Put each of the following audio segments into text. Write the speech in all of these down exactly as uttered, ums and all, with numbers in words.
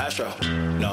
Astro, no.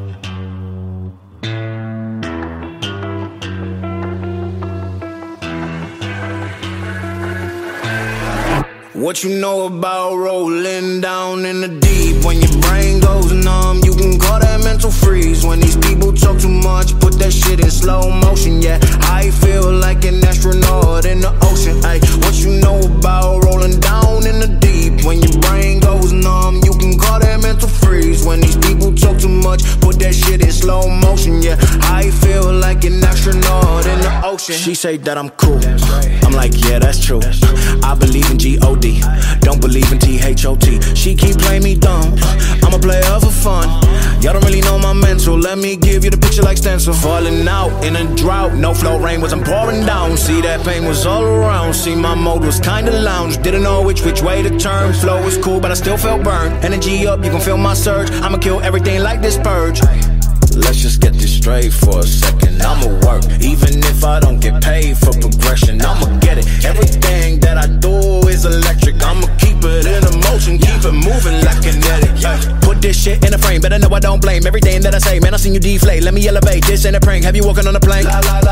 What you know about rolling down in the deep? When your brain goes numb, you can call that mental freeze. When these people talk too much, put that shit in slow motion. Yeah, I feel like an astronaut in the ocean. Ay, what you know about rolling down in the deep? When your brain goes numb, you can call that mental freeze. When these people talk too much, put that shit in slow motion. Yeah, I feel like an astronaut in the ocean. She say that I'm cool, I'm like, yeah, that's true. I believe in G O D, don't believe in T H O T. She keep playing me dumb, I'm a player for fun. Y'all don't really know my mental, let me give you the picture like stencil. Falling out in a drought, no flow rain wasn't pouring down. See that pain was all around, see my mode was kinda lounge. Didn't know which which way to turn, flow was cool but I still felt burned. Energy up, you can feel my surge, I'ma kill everything like this purge. Let's just get this straight for a second. I'ma work, even if I don't get paid for progression. I'ma get it, everything that I do is electric. I'ma keep it in motion, keep it moving like kinetic. Put this shit in a frame, better know I don't blame everything that I say. Man, I seen you deflate, let me elevate. This ain't a prank, have you walking on a plane?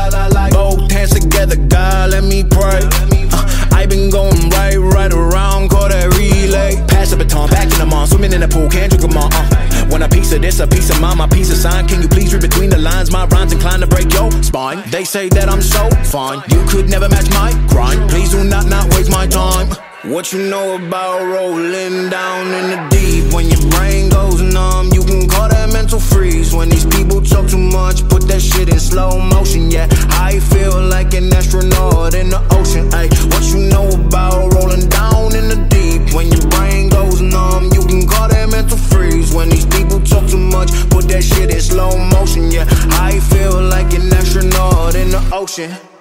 Both hands together, God, let me pray. uh, I been going right, right around, call that relay. Pass the baton, back in the mall, swimming in the pool, can't drink them all. uh. Want a piece of this, a piece of mine, my piece of sign. Can you please read between the lines? My rhymes inclined to break your spine. They say that I'm so fine, you could never match my grind. Please do not not waste my time. What you know about rolling down in the deep? When your brain goes numb, you can call that mental freeze. When these people talk too much, put that shit in slow motion. Yeah, I feel like an astronaut in the ocean. Ay, what you know about rolling down in the deep? When your brain goes numb, you can call that mental freeze. When these people talk too much, put that shit in slow motion. Yeah, I feel like an astronaut in the ocean.